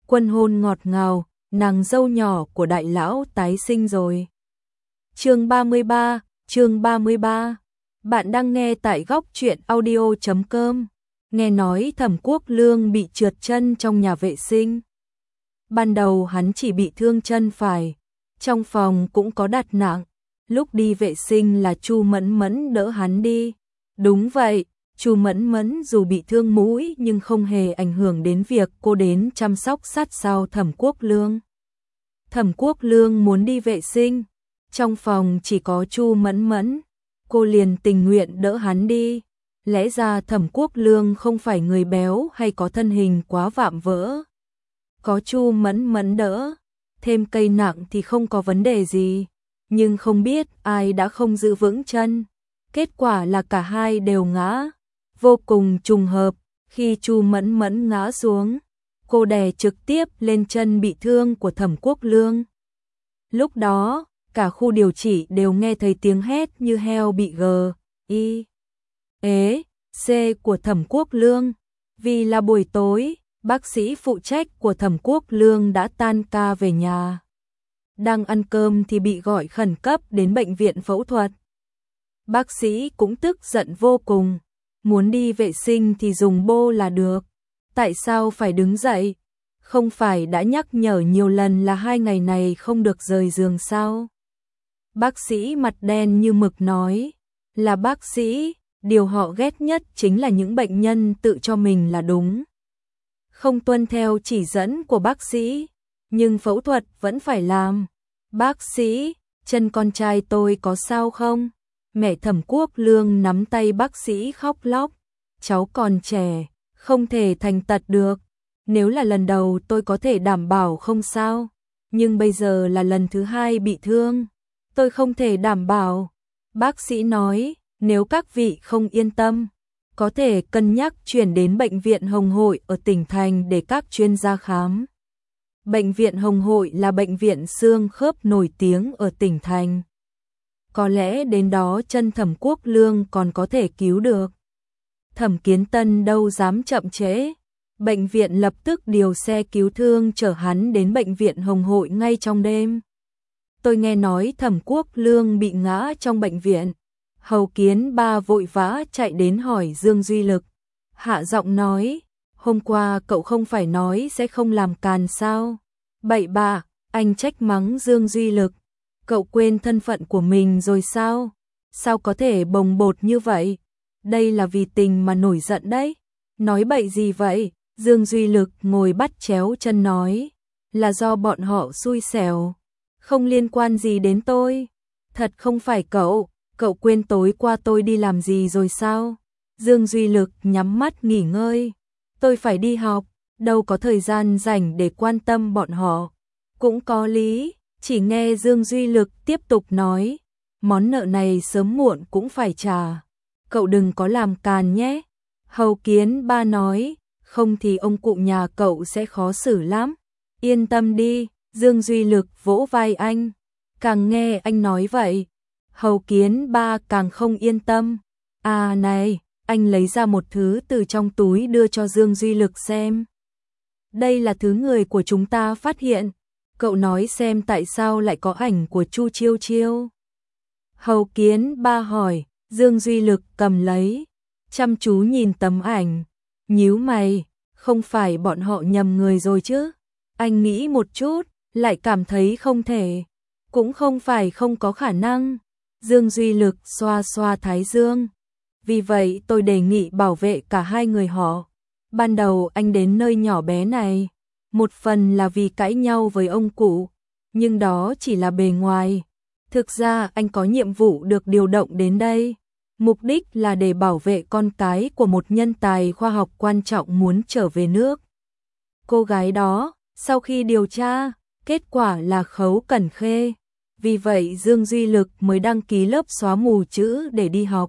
Quân hôn ngọt ngào, nàng dâu nhỏ của đại lão tái sinh rồi. Chương 33. Bạn đang nghe tại góc truyện audio.com. Nghe nói Thẩm Quốc Lương bị trượt chân trong nhà vệ sinh. Ban đầu hắn chỉ bị thương chân phải, trong phòng cũng có đặt nặng. Lúc đi vệ sinh là Chu Mẫn Mẫn đỡ hắn đi. Đúng vậy, Chu Mẫn Mẫn dù bị thương mũi nhưng không hề ảnh hưởng đến việc cô đến chăm sóc sát sao Thẩm Quốc Lương. Thẩm Quốc Lương muốn đi vệ sinh, trong phòng chỉ có Chu Mẫn Mẫn, cô liền tình nguyện đỡ hắn đi. Lẽ ra Thẩm Quốc Lương không phải người béo hay có thân hình quá vạm vỡ. Có Chu Mẫn Mẫn đỡ, thêm cây nặng thì không có vấn đề gì. Nhưng không biết ai đã không giữ vững chân. Kết quả là cả hai đều ngã. Vô cùng trùng hợp, khi Chu Mẫn Mẫn ngã xuống, cô đè trực tiếp lên chân bị thương của Thẩm Quốc Lương. Lúc đó, cả khu điều trị đều nghe thấy tiếng hét như heo bị C của Thẩm Quốc Lương. Vì là buổi tối, bác sĩ phụ trách của Thẩm Quốc Lương đã tan ca về nhà. Đang ăn cơm thì bị gọi khẩn cấp đến bệnh viện phẫu thuật. Bác sĩ cũng tức giận vô cùng, muốn đi vệ sinh thì dùng bô là được. Tại sao phải đứng dậy? Không phải đã nhắc nhở nhiều lần là 2 ngày này không được rời giường sao? Bác sĩ mặt đen như mực nói, là bác sĩ, điều họ ghét nhất chính là những bệnh nhân tự cho mình là đúng. Không tuân theo chỉ dẫn của bác sĩ, nhưng phẫu thuật vẫn phải làm. Bác sĩ, chân con trai tôi có sao không? Mẹ Thẩm Quốc Lương nắm tay bác sĩ khóc lóc. Cháu còn trẻ, không thể thành tật được. Nếu là lần đầu tôi có thể đảm bảo không sao. Nhưng bây giờ là lần thứ 2 bị thương. Tôi không thể đảm bảo. Bác sĩ nói, nếu các vị không yên tâm, có thể cân nhắc chuyển đến Bệnh viện Hồng Hội ở tỉnh thành để các chuyên gia khám. Bệnh viện Hồng Hội là bệnh viện xương khớp nổi tiếng ở tỉnh thành. Có lẽ đến đó chân Thẩm Quốc Lương còn có thể cứu được. Thẩm Kiến Tân đâu dám chậm trễ. Bệnh viện lập tức điều xe cứu thương chở hắn đến Bệnh viện Hồng Hội ngay trong đêm. Tôi nghe nói Thẩm Quốc Lương bị ngã trong bệnh viện. Hầu Kiến Ba vội vã chạy đến hỏi Dương Duy Lực. Hạ giọng nói, hôm qua cậu không phải nói sẽ không làm càn sao? Bậy bạ, anh trách mắng Dương Duy Lực. Cậu quên thân phận của mình rồi sao? Sao có thể bồng bột như vậy? Đây là vì tình mà nổi giận đấy. Nói bậy gì vậy? Dương Duy Lực ngồi bắt chéo chân nói. Là do bọn họ xui xẻo. Không liên quan gì đến tôi. Thật không phải cậu. Cậu quên tối qua tôi đi làm gì rồi sao? Dương Duy Lực nhắm mắt nghỉ ngơi. Tôi phải đi học. Đâu có thời gian rảnh để quan tâm bọn họ. Cũng có lý. Chỉ nghe Dương Duy Lực tiếp tục nói, món nợ này sớm muộn cũng phải trả. Cậu đừng có làm càn nhé. Hầu Kiến Ba nói, không thì ông cụ nhà cậu sẽ khó xử lắm. Yên tâm đi, Dương Duy Lực vỗ vai anh. Càng nghe anh nói vậy, Hầu Kiến Ba càng không yên tâm. À này, anh lấy ra một thứ từ trong túi đưa cho Dương Duy Lực xem. Đây là thứ người của chúng ta phát hiện. Cậu nói xem tại sao lại có ảnh của Chu Chiêu Chiêu. Hầu Kiến Ba hỏi, Dương Duy Lực cầm lấy, chăm chú nhìn tấm ảnh, nhíu mày, không phải bọn họ nhầm người rồi chứ? Anh nghĩ một chút, lại cảm thấy không thể, cũng không phải không có khả năng. Dương Duy Lực xoa xoa thái dương. Vì vậy tôi đề nghị bảo vệ cả hai người họ. Ban đầu anh đến nơi nhỏ bé này, một phần là vì cãi nhau với ông cụ, nhưng đó chỉ là bề ngoài. Thực ra anh có nhiệm vụ được điều động đến đây. Mục đích là để bảo vệ con cái của một nhân tài khoa học quan trọng muốn trở về nước. Cô gái đó, sau khi điều tra, kết quả là Khấu Cẩn Khê. Vì vậy Dương Duy Lực mới đăng ký lớp xóa mù chữ để đi học.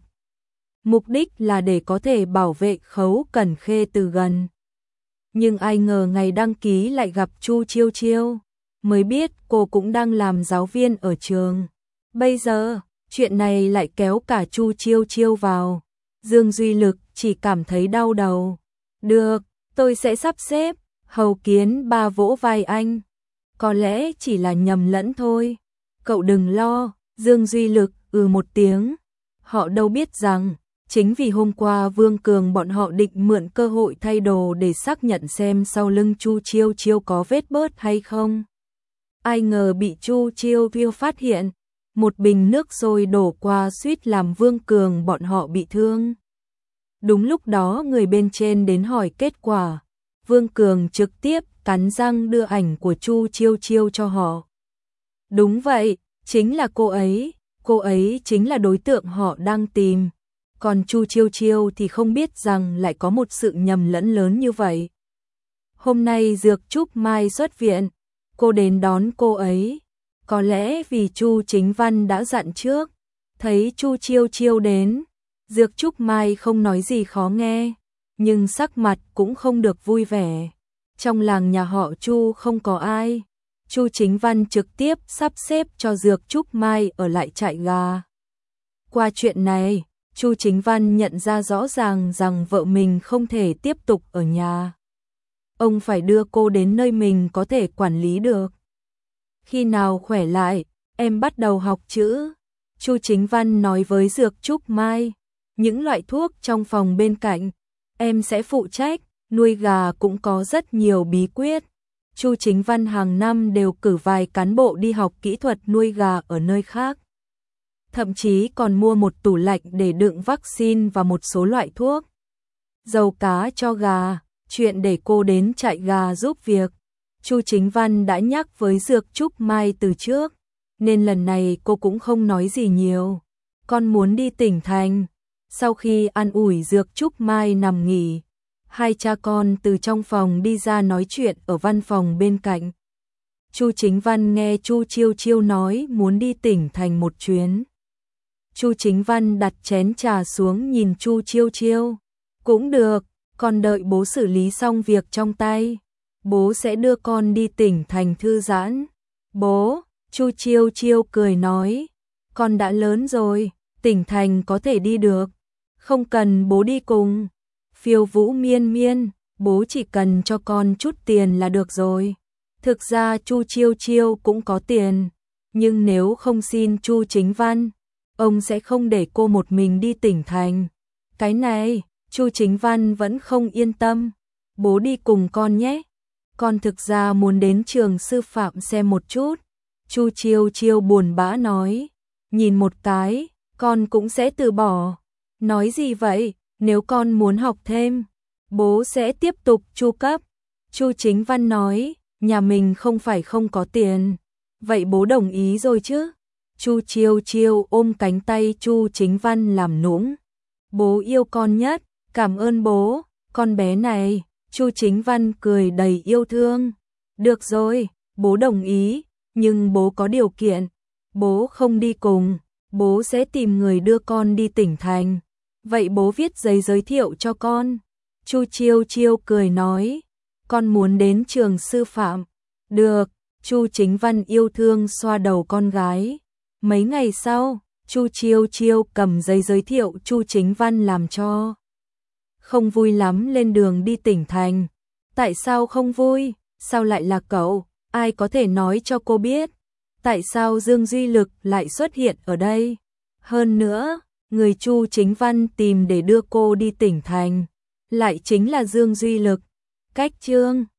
Mục đích là để có thể bảo vệ Khấu Cẩn Khê từ gần. Nhưng ai ngờ ngày đăng ký lại gặp Chu Chiêu Chiêu, mới biết cô cũng đang làm giáo viên ở trường. Bây giờ, chuyện này lại kéo cả Chu Chiêu Chiêu vào. Dương Duy Lực chỉ cảm thấy đau đầu. Được, tôi sẽ sắp xếp, Hầu Kiến Ba vỗ vai anh. Có lẽ chỉ là nhầm lẫn thôi. Cậu đừng lo, Dương Duy Lực một tiếng. Họ đâu biết rằng, chính vì hôm qua Vương Cường bọn họ định mượn cơ hội thay đồ để xác nhận xem sau lưng Chu Chiêu Chiêu có vết bớt hay không. Ai ngờ bị Chu Chiêu Chiêu phát hiện, một bình nước sôi đổ qua suýt làm Vương Cường bọn họ bị thương. Đúng lúc đó người bên trên đến hỏi kết quả, Vương Cường trực tiếp cắn răng đưa ảnh của Chu Chiêu Chiêu cho họ. Đúng vậy, chính là cô ấy chính là đối tượng họ đang tìm. Còn Chu Chiêu Chiêu thì không biết rằng lại có một sự nhầm lẫn lớn như vậy. Hôm nay Dược Trúc Mai xuất viện, cô đến đón cô ấy. Có lẽ vì Chu Chính Văn đã dặn trước, thấy Chu Chiêu Chiêu đến, Dược Trúc Mai không nói gì khó nghe, nhưng sắc mặt cũng không được vui vẻ. Trong làng nhà họ Chu không có ai, Chu Chính Văn trực tiếp sắp xếp cho Dược Trúc Mai ở lại trại gà. Qua chuyện này, Chu Chính Văn nhận ra rõ ràng rằng vợ mình không thể tiếp tục ở nhà. Ông phải đưa cô đến nơi mình có thể quản lý được. Khi nào khỏe lại, em bắt đầu học chữ. Chu Chính Văn nói với Dược Trúc Mai, những loại thuốc trong phòng bên cạnh, em sẽ phụ trách, nuôi gà cũng có rất nhiều bí quyết. Chu Chính Văn hàng năm đều cử vài cán bộ đi học kỹ thuật nuôi gà ở nơi khác. Thậm chí còn mua một tủ lạnh để đựng vaccine và một số loại thuốc. Dầu cá cho gà, chuyện để cô đến trại gà giúp việc. Chu Chính Văn đã nhắc với Dược Trúc Mai từ trước, nên lần này cô cũng không nói gì nhiều. Con muốn đi tỉnh thành. Sau khi an ủi Dược Trúc Mai nằm nghỉ, hai cha con từ trong phòng đi ra nói chuyện ở văn phòng bên cạnh. Chu Chính Văn nghe Chu Chiêu Chiêu nói muốn đi tỉnh thành một chuyến. Chu Chính Văn đặt chén trà xuống nhìn Chu Chiêu Chiêu. Cũng được, con đợi bố xử lý xong việc trong tay. Bố sẽ đưa con đi tỉnh thành thư giãn. Bố, Chu Chiêu Chiêu cười nói, con đã lớn rồi, tỉnh thành có thể đi được. Không cần bố đi cùng. Phiêu Vũ miên miên, bố chỉ cần cho con chút tiền là được rồi. Thực ra Chu Chiêu Chiêu cũng có tiền, nhưng nếu không xin Chu Chính Văn, ông sẽ không để cô một mình đi tỉnh thành. Cái này, Chu Chính Văn vẫn không yên tâm. Bố đi cùng con nhé. Con thực ra muốn đến trường sư phạm xem một chút. Chu Chiêu Chiêu buồn bã nói. Nhìn một cái, con cũng sẽ từ bỏ. Nói gì vậy, nếu con muốn học thêm, bố sẽ tiếp tục chu cấp. Chu Chính Văn nói, nhà mình không phải không có tiền. Vậy bố đồng ý rồi chứ? Chu Chiêu Chiêu ôm cánh tay Chu Chính Văn làm nũng. Bố yêu con nhất, cảm ơn bố, con bé này. Chu Chính Văn cười đầy yêu thương. Được rồi, bố đồng ý, nhưng bố có điều kiện. Bố không đi cùng, bố sẽ tìm người đưa con đi tỉnh thành. Vậy bố viết giấy giới thiệu cho con. Chu Chiêu Chiêu cười nói, con muốn đến trường sư phạm. Được, Chu Chính Văn yêu thương xoa đầu con gái. Mấy ngày sau, Chu Chiêu Chiêu cầm giấy giới thiệu Chu Chính Văn làm cho. Không vui lắm lên đường đi tỉnh thành. Tại sao không vui? Sao lại là cậu? Ai có thể nói cho cô biết? Tại sao Dương Duy Lực lại xuất hiện ở đây? Hơn nữa, người Chu Chính Văn tìm để đưa cô đi tỉnh thành lại chính là Dương Duy Lực. Cách chương